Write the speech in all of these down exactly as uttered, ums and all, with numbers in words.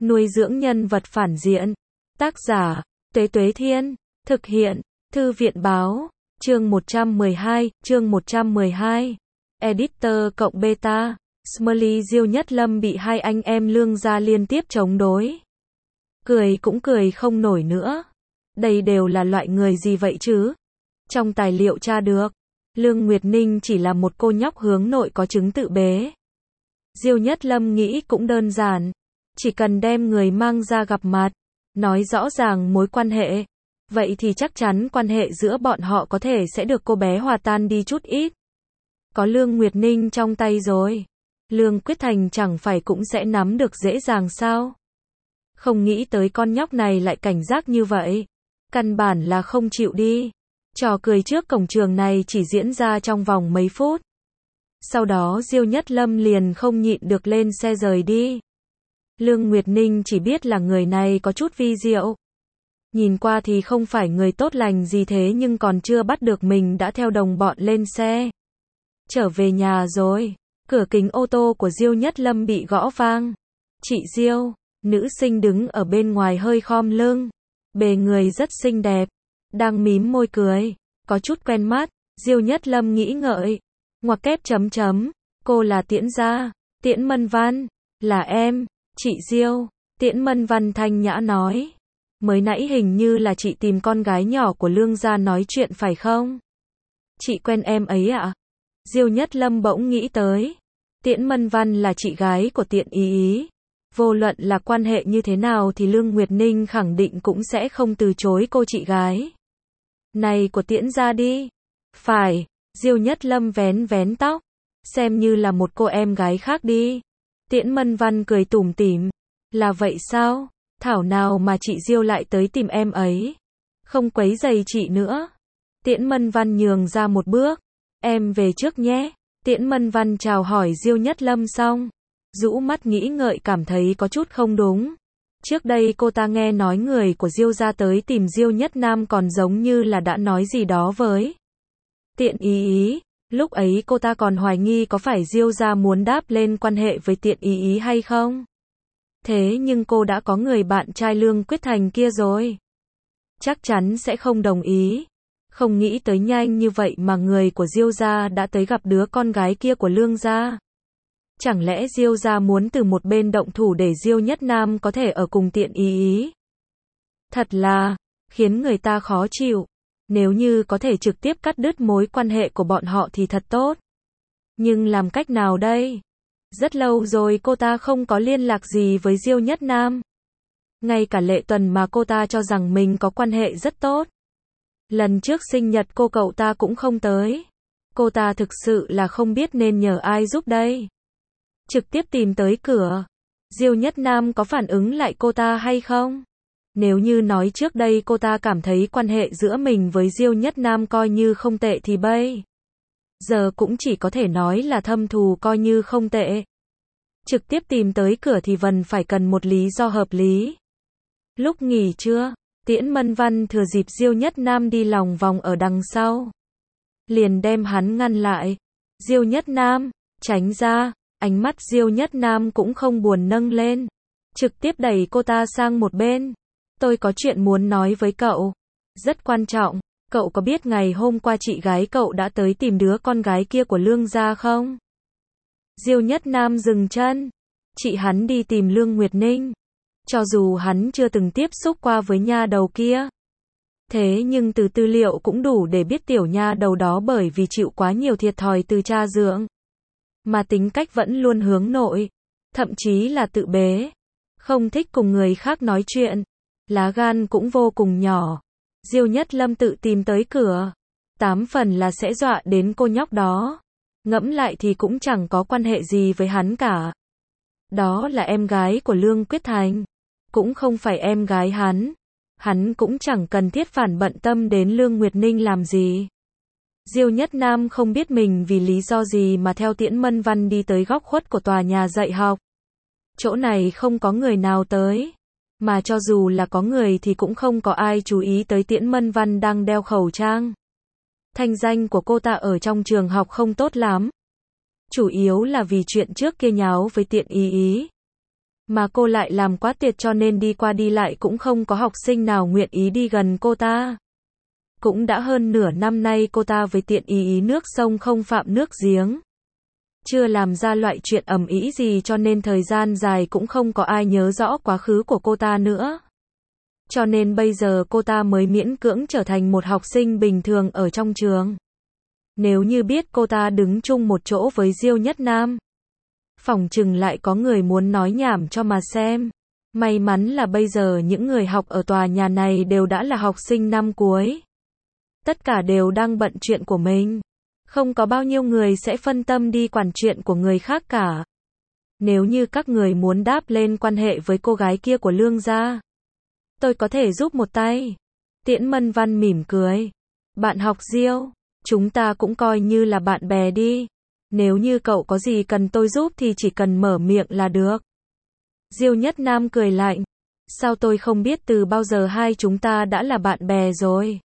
Nuôi dưỡng nhân vật phản diện. Tác giả, Tuế Tuế Thiên. Thực hiện, Thư viện Báo. Chương một trăm mười hai, chương một trăm mười hai. Editor cộng beta. Smiley Diêu Nhất Lâm bị hai anh em Lương gia liên tiếp chống đối. Cười cũng cười không nổi nữa. Đây đều là loại người gì vậy chứ? Trong tài liệu tra được, Lương Nguyệt Ninh chỉ là một cô nhóc hướng nội có chứng tự bế. Diêu Nhất Lâm nghĩ cũng đơn giản. Chỉ cần đem người mang ra gặp mặt, nói rõ ràng mối quan hệ. Vậy thì chắc chắn quan hệ giữa bọn họ có thể sẽ được cô bé hòa tan đi chút ít. Có Lương Nguyệt Ninh trong tay rồi, Lương Quyết Thành chẳng phải cũng sẽ nắm được dễ dàng sao? Không nghĩ tới con nhóc này lại cảnh giác như vậy. Căn bản là không chịu đi. Trò cười trước cổng trường này chỉ diễn ra trong vòng mấy phút. Sau đó Diêu Nhất Lâm liền không nhịn được lên xe rời đi. Lương Nguyệt Ninh chỉ biết là người này có chút vi diệu. Nhìn qua thì không phải người tốt lành gì thế nhưng còn chưa bắt được mình đã theo đồng bọn lên xe. Trở về nhà rồi, cửa kính ô tô của Diêu Nhất Lâm bị gõ vang. Chị Diêu, nữ sinh đứng ở bên ngoài hơi khom lưng. Bề người rất xinh đẹp, đang mím môi cười, có chút quen mắt. Diêu Nhất Lâm nghĩ ngợi, ngoặc kép chấm chấm, cô là Tiễn gia, Tiễn Mân Văn, là em, chị Diêu. Tiễn Mân Văn thanh nhã nói, mới nãy hình như là chị tìm con gái nhỏ của Lương gia nói chuyện phải không? Chị quen em ấy ạ? À? Diêu Nhất Lâm bỗng nghĩ tới, Tiễn Mân Văn là chị gái của Tiện Ý Ý. Vô luận là quan hệ như thế nào thì Lương Nguyệt Ninh khẳng định cũng sẽ không từ chối cô chị gái này của Tiễn gia đi. Phải, Diêu Nhất Lâm vén vén tóc, xem như là một cô em gái khác đi. Tiễn Mân Văn cười tủm tỉm, là vậy sao? Thảo nào mà chị Diêu lại tới tìm em ấy. Không quấy rầy chị nữa. Tiễn Mân Văn nhường ra một bước, em về trước nhé. Tiễn Mân Văn chào hỏi Diêu Nhất Lâm xong, rũ mắt nghĩ ngợi cảm thấy có chút không đúng. Trước đây cô ta nghe nói người của Diêu gia tới tìm Diêu Nhất Nam còn giống như là đã nói gì đó với Tiện Ý Ý. Lúc ấy cô ta còn hoài nghi có phải Diêu gia muốn đáp lên quan hệ với Tiện Ý Ý hay không. Thế nhưng cô đã có người bạn trai Lương Quyết Thành kia rồi, chắc chắn sẽ không đồng ý. Không nghĩ tới nhanh như vậy mà người của Diêu gia đã tới gặp đứa con gái kia của Lương gia. Chẳng lẽ Diêu gia muốn từ một bên động thủ để Diêu Nhất Nam có thể ở cùng Tiện Ý Ý? Thật là khiến người ta khó chịu. Nếu như có thể trực tiếp cắt đứt mối quan hệ của bọn họ thì thật tốt. Nhưng làm cách nào đây? Rất lâu rồi cô ta không có liên lạc gì với Diêu Nhất Nam. Ngay cả Lệ Tuần mà cô ta cho rằng mình có quan hệ rất tốt, lần trước sinh nhật cô cậu ta cũng không tới. Cô ta thực sự là không biết nên nhờ ai giúp đây. Trực tiếp tìm tới cửa. Diêu Nhất Nam có phản ứng lại cô ta hay không? Nếu như nói trước đây cô ta cảm thấy quan hệ giữa mình với Diêu Nhất Nam coi như không tệ thì bây giờ cũng chỉ có thể nói là thâm thù coi như không tệ. Trực tiếp tìm tới cửa thì vẫn phải cần một lý do hợp lý. Lúc nghỉ trưa, Tiễn Mân Văn thừa dịp Diêu Nhất Nam đi lòng vòng ở đằng sau, liền đem hắn ngăn lại. Diêu Nhất Nam, tránh ra. Ánh mắt Diêu Nhất Nam cũng không buồn nâng lên, trực tiếp đẩy cô ta sang một bên. Tôi có chuyện muốn nói với cậu, rất quan trọng. Cậu có biết ngày hôm qua chị gái cậu đã tới tìm đứa con gái kia của Lương gia không? Diêu Nhất Nam dừng chân. Chị hắn đi tìm Lương Nguyệt Ninh. Cho dù hắn chưa từng tiếp xúc qua với nha đầu kia, thế nhưng từ tư liệu cũng đủ để biết tiểu nha đầu đó bởi vì chịu quá nhiều thiệt thòi từ cha dưỡng, mà tính cách vẫn luôn hướng nội, thậm chí là tự bế, không thích cùng người khác nói chuyện, lá gan cũng vô cùng nhỏ. Diêu Nhất Lâm tự tìm tới cửa, tám phần là sẽ dọa đến cô nhóc đó. Ngẫm lại thì cũng chẳng có quan hệ gì với hắn cả. Đó là em gái của Lương Quyết Thành, cũng không phải em gái hắn. Hắn cũng chẳng cần thiết phản bận tâm đến Lương Nguyệt Ninh làm gì. Diêu Nhất Nam không biết mình vì lý do gì mà theo Tiễn Mân Văn đi tới góc khuất của tòa nhà dạy học. Chỗ này không có người nào tới, mà cho dù là có người thì cũng không có ai chú ý tới Tiễn Mân Văn đang đeo khẩu trang. Thanh danh của cô ta ở trong trường học không tốt lắm, chủ yếu là vì chuyện trước kia nháo với Tiện Ý Ý. Mà cô lại làm quá tuyệt cho nên đi qua đi lại cũng không có học sinh nào nguyện ý đi gần cô ta. Cũng đã hơn nửa năm nay cô ta với Tiện Ý Ý nước sông không phạm nước giếng. Chưa làm ra loại chuyện ầm ĩ gì cho nên thời gian dài cũng không có ai nhớ rõ quá khứ của cô ta nữa. Cho nên bây giờ cô ta mới miễn cưỡng trở thành một học sinh bình thường ở trong trường. Nếu như biết cô ta đứng chung một chỗ với Diêu Nhất Nam, phỏng chừng lại có người muốn nói nhảm cho mà xem. May mắn là bây giờ những người học ở tòa nhà này đều đã là học sinh năm cuối. Tất cả đều đang bận chuyện của mình. Không có bao nhiêu người sẽ phân tâm đi quản chuyện của người khác cả. Nếu như các người muốn đáp lên quan hệ với cô gái kia của Lương gia, tôi có thể giúp một tay. Tiễn Mân Văn mỉm cười. Bạn học Diêu, chúng ta cũng coi như là bạn bè đi. Nếu như cậu có gì cần tôi giúp thì chỉ cần mở miệng là được. Diêu Nhất Nam cười lạnh. Sao tôi không biết từ bao giờ hai chúng ta đã là bạn bè rồi.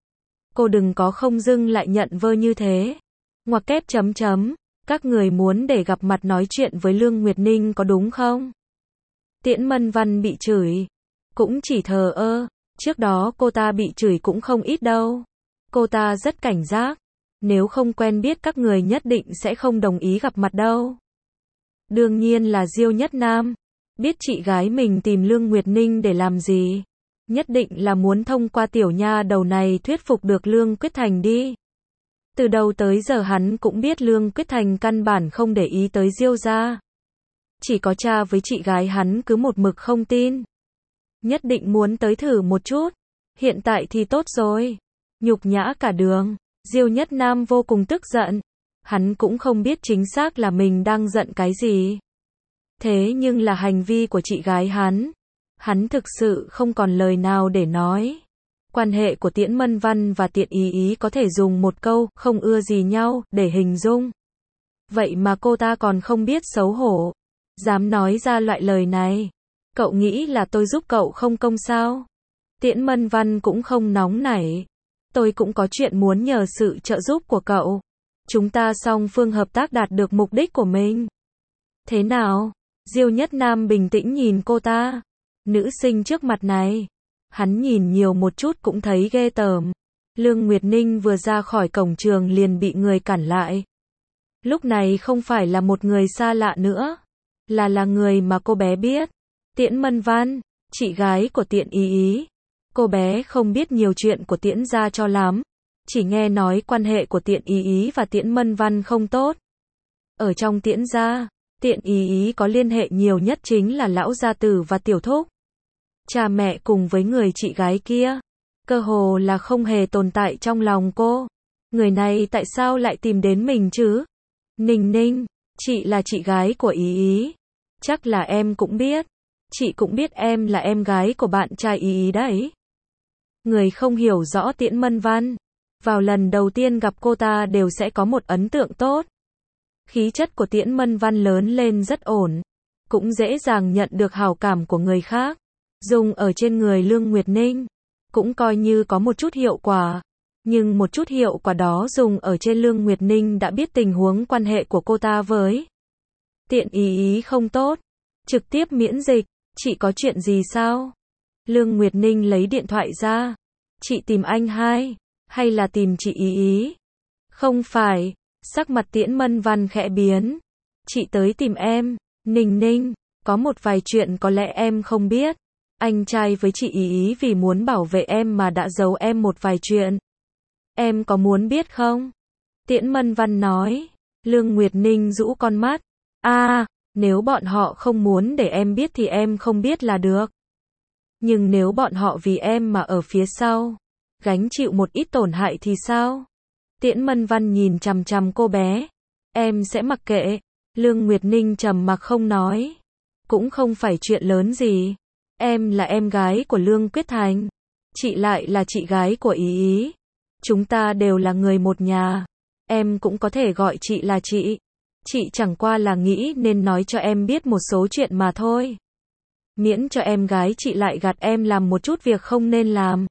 Cô đừng có không dưng lại nhận vơ như thế. Ngoặc kép chấm chấm. Các người muốn để gặp mặt nói chuyện với Lương Nguyệt Ninh có đúng không? Tiễn Mân Văn bị chửi. Cũng chỉ thờ ơ. Trước đó cô ta bị chửi cũng không ít đâu. Cô ta rất cảnh giác. Nếu không quen biết các người nhất định sẽ không đồng ý gặp mặt đâu. Đương nhiên là Diêu Nhất Nam. Biết chị gái mình tìm Lương Nguyệt Ninh để làm gì. Nhất định là muốn thông qua tiểu nha đầu này thuyết phục được Lương Quyết Thành đi. Từ đầu tới giờ hắn cũng biết Lương Quyết Thành căn bản không để ý tới Diêu gia. Chỉ có cha với chị gái hắn cứ một mực không tin. Nhất định muốn tới thử một chút. Hiện tại thì tốt rồi. Nhục nhã cả đường. Diêu Nhất Nam vô cùng tức giận. Hắn cũng không biết chính xác là mình đang giận cái gì. Thế nhưng là hành vi của chị gái hắn. Hắn thực sự không còn lời nào để nói. Quan hệ của Tiễn Mân Văn và Tiện Ý Ý có thể dùng một câu, không ưa gì nhau, để hình dung. Vậy mà cô ta còn không biết xấu hổ. Dám nói ra loại lời này. Cậu nghĩ là tôi giúp cậu không công sao? Tiễn Mân Văn cũng không nóng nảy. Tôi cũng có chuyện muốn nhờ sự trợ giúp của cậu. Chúng ta song phương hợp tác đạt được mục đích của mình. Thế nào? Diêu Nhất Nam bình tĩnh nhìn cô ta. Nữ sinh trước mặt này. Hắn nhìn nhiều một chút cũng thấy ghê tởm. Lương Nguyệt Ninh vừa ra khỏi cổng trường liền bị người cản lại. Lúc này không phải là một người xa lạ nữa. Là là người mà cô bé biết. Tiễn Mân Văn, chị gái của Tiện Ý Ý. Cô bé không biết nhiều chuyện của Tiễn gia cho lắm. Chỉ nghe nói quan hệ của Tiện Ý Ý và Tiễn Mân Văn không tốt. Ở trong Tiễn gia, Tiện Ý Ý có liên hệ nhiều nhất chính là lão gia tử và tiểu thúc. Cha mẹ cùng với người chị gái kia. Cơ hồ là không hề tồn tại trong lòng cô. Người này tại sao lại tìm đến mình chứ? Ninh Ninh, chị là chị gái của Ý Ý. Chắc là em cũng biết. Chị cũng biết em là em gái của bạn trai Ý Ý đấy. Người không hiểu rõ Tiễn Mân Văn. Vào lần đầu tiên gặp cô ta đều sẽ có một ấn tượng tốt. Khí chất của Tiễn Mân Văn lớn lên rất ổn. Cũng dễ dàng nhận được hảo cảm của người khác. Dùng ở trên người Lương Nguyệt Ninh. Cũng coi như có một chút hiệu quả. Nhưng một chút hiệu quả đó dùng ở trên Lương Nguyệt Ninh đã biết tình huống quan hệ của cô ta với Tiện Ý Ý không tốt. Trực tiếp miễn dịch. Chị có chuyện gì sao? Lương Nguyệt Ninh lấy điện thoại ra. Chị tìm anh hai. Hay là tìm chị Ý Ý? Không phải. Sắc mặt Tiễn Mân Văn khẽ biến. Chị tới tìm em. Ninh Ninh. Có một vài chuyện có lẽ em không biết. Anh trai với chị Ý Ý vì muốn bảo vệ em mà đã giấu em một vài chuyện. Em có muốn biết không? Tiễn Mân Văn nói. Lương Nguyệt Ninh rũ con mắt. À, nếu bọn họ không muốn để em biết thì em không biết là được. Nhưng nếu bọn họ vì em mà ở phía sau, gánh chịu một ít tổn hại thì sao? Tiễn Mân Văn nhìn chằm chằm cô bé. Em sẽ mặc kệ. Lương Nguyệt Ninh trầm mặc không nói. Cũng không phải chuyện lớn gì. Em là em gái của Lương Quyết Thành. Chị lại là chị gái của Ý Ý. Chúng ta đều là người một nhà. Em cũng có thể gọi chị là chị. Chị chẳng qua là nghĩ nên nói cho em biết một số chuyện mà thôi. Miễn cho em gái chị lại gạt em làm một chút việc không nên làm.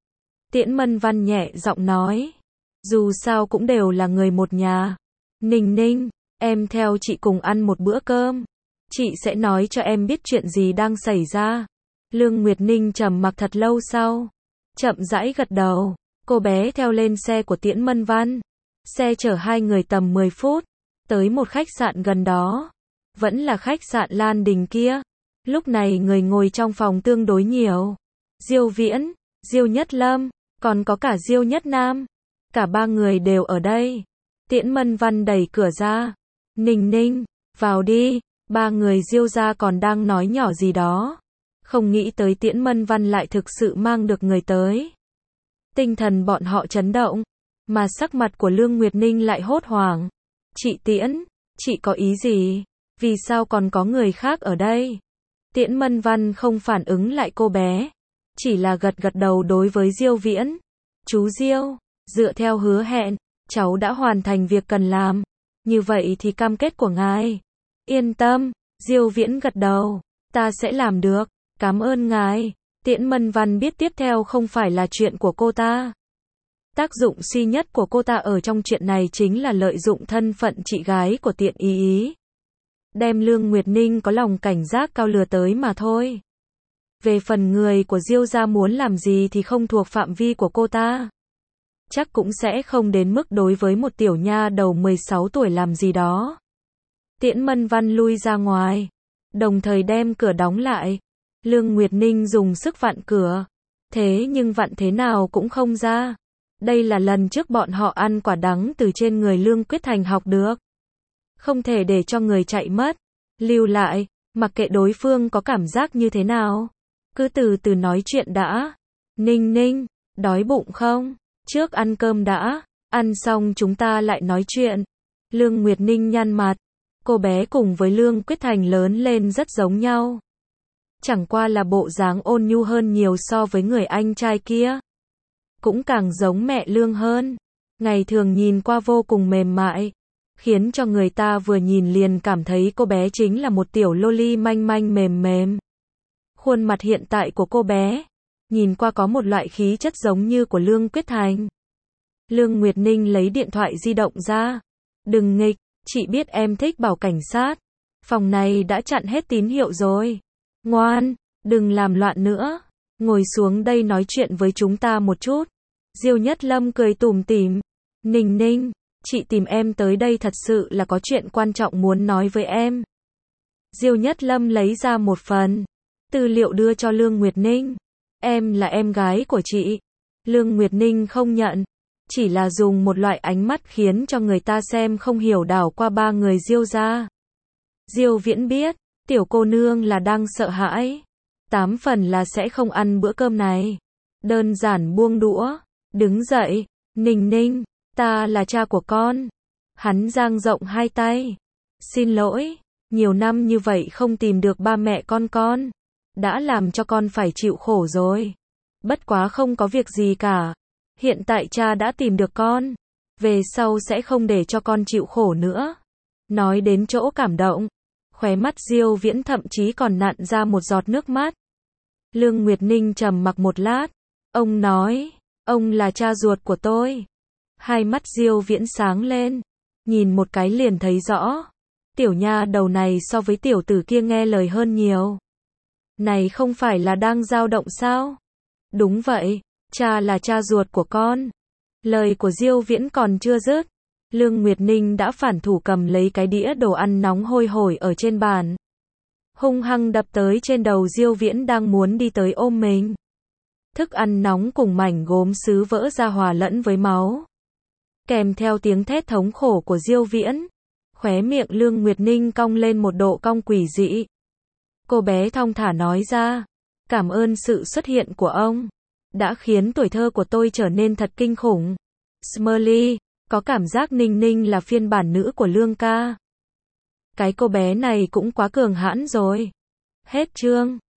Tiễn Mân Văn nhẹ giọng nói. Dù sao cũng đều là người một nhà. Ninh Ninh, em theo chị cùng ăn một bữa cơm. Chị sẽ nói cho em biết chuyện gì đang xảy ra. Lương Nguyệt Ninh trầm mặc thật lâu sau. Chậm rãi gật đầu. Cô bé theo lên xe của Tiễn Mân Văn. Xe chở hai người tầm mười phút. Tới một khách sạn gần đó. Vẫn là khách sạn Lan Đình kia. Lúc này người ngồi trong phòng tương đối nhiều. Diêu Viễn, Diêu Nhất Lâm, còn có cả Diêu Nhất Nam. Cả ba người đều ở đây. Tiễn Mân Văn đẩy cửa ra. Ninh Ninh, vào đi. Ba người Diêu gia còn đang nói nhỏ gì đó. Không nghĩ tới Tiễn Mân Văn lại thực sự mang được người tới. Tinh thần bọn họ chấn động. Mà sắc mặt của Lương Nguyệt Ninh lại hốt hoảng. Chị Tiễn, chị có ý gì? Vì sao còn có người khác ở đây? Tiễn Mân Văn không phản ứng lại cô bé. Chỉ là gật gật đầu đối với Diêu Viễn. Chú Diêu, dựa theo hứa hẹn, cháu đã hoàn thành việc cần làm. Như vậy thì cam kết của ngài. Yên tâm, Diêu Viễn gật đầu. Ta sẽ làm được. Cảm ơn ngài. Tiễn Mân Văn biết tiếp theo không phải là chuyện của cô ta. Tác dụng duy nhất của cô ta ở trong chuyện này chính là lợi dụng thân phận chị gái của Tiện Ý Ý. Đem Lương Nguyệt Ninh có lòng cảnh giác cao lừa tới mà thôi. Về phần người của Diêu gia muốn làm gì thì không thuộc phạm vi của cô ta. Chắc cũng sẽ không đến mức đối với một tiểu nha đầu mười sáu tuổi làm gì đó. Tiễn Mân Văn lui ra ngoài. Đồng thời đem cửa đóng lại. Lương Nguyệt Ninh dùng sức vặn cửa. Thế nhưng vặn thế nào cũng không ra. Đây là lần trước bọn họ ăn quả đắng từ trên người Lương Quyết Thành học được. Không thể để cho người chạy mất. Lưu lại, mặc kệ đối phương có cảm giác như thế nào. Cứ từ từ nói chuyện đã. Ninh Ninh, đói bụng không? Trước ăn cơm đã. Ăn xong chúng ta lại nói chuyện. Lương Nguyệt Ninh nhăn mặt. Cô bé cùng với Lương Quyết Thành lớn lên rất giống nhau. Chẳng qua là bộ dáng ôn nhu hơn nhiều so với người anh trai kia. Cũng càng giống mẹ Lương hơn. Ngày thường nhìn qua vô cùng mềm mại. Khiến cho người ta vừa nhìn liền cảm thấy cô bé chính là một tiểu loli manh manh mềm mềm. Khuôn mặt hiện tại của cô bé. Nhìn qua có một loại khí chất giống như của Lương Quyết Thành. Lương Nguyệt Ninh lấy điện thoại di động ra. Đừng nghịch, chị biết em thích bảo cảnh sát. Phòng này đã chặn hết tín hiệu rồi. Ngoan, đừng làm loạn nữa. Ngồi xuống đây nói chuyện với chúng ta một chút. Diêu Nhất Lâm cười tủm tỉm. Ninh Ninh, chị tìm em tới đây thật sự là có chuyện quan trọng muốn nói với em. Diêu Nhất Lâm lấy ra một phần tư liệu đưa cho Lương Nguyệt Ninh. Em là em gái của chị. Lương Nguyệt Ninh không nhận. Chỉ là dùng một loại ánh mắt khiến cho người ta xem không hiểu đảo qua ba người Diêu gia. Diêu Viễn biết, tiểu cô nương là đang sợ hãi. Tám phần là sẽ không ăn bữa cơm này. Đơn giản buông đũa. Đứng dậy. Ninh Ninh, ta là cha của con. Hắn dang rộng hai tay. Xin lỗi, nhiều năm như vậy không tìm được ba mẹ con con. Đã làm cho con phải chịu khổ rồi. Bất quá không có việc gì cả. Hiện tại cha đã tìm được con. Về sau sẽ không để cho con chịu khổ nữa. Nói đến chỗ cảm động. Khóe mắt Diêu Viễn thậm chí còn nặn ra một giọt nước mắt. Lương Nguyệt Ninh trầm mặc một lát. Ông nói, ông là cha ruột của tôi. Hai mắt Diêu Viễn sáng lên. Nhìn một cái liền thấy rõ. Tiểu nha đầu này so với tiểu tử kia nghe lời hơn nhiều. Này không phải là đang dao động sao? Đúng vậy, cha là cha ruột của con. Lời của Diêu Viễn còn chưa dứt. Lương Nguyệt Ninh đã phản thủ cầm lấy cái đĩa đồ ăn nóng hôi hổi ở trên bàn. Hung hăng đập tới trên đầu Diêu Viễn đang muốn đi tới ôm mình. Thức ăn nóng cùng mảnh gốm sứ vỡ ra hòa lẫn với máu. Kèm theo tiếng thét thống khổ của Diêu Viễn. Khóe miệng Lương Nguyệt Ninh cong lên một độ cong quỷ dị. Cô bé thong thả nói ra. Cảm ơn sự xuất hiện của ông. Đã khiến tuổi thơ của tôi trở nên thật kinh khủng. Smiley, có cảm giác Ninh Ninh là phiên bản nữ của Lương ca. Cái cô bé này cũng quá cường hãn rồi. Hết chương.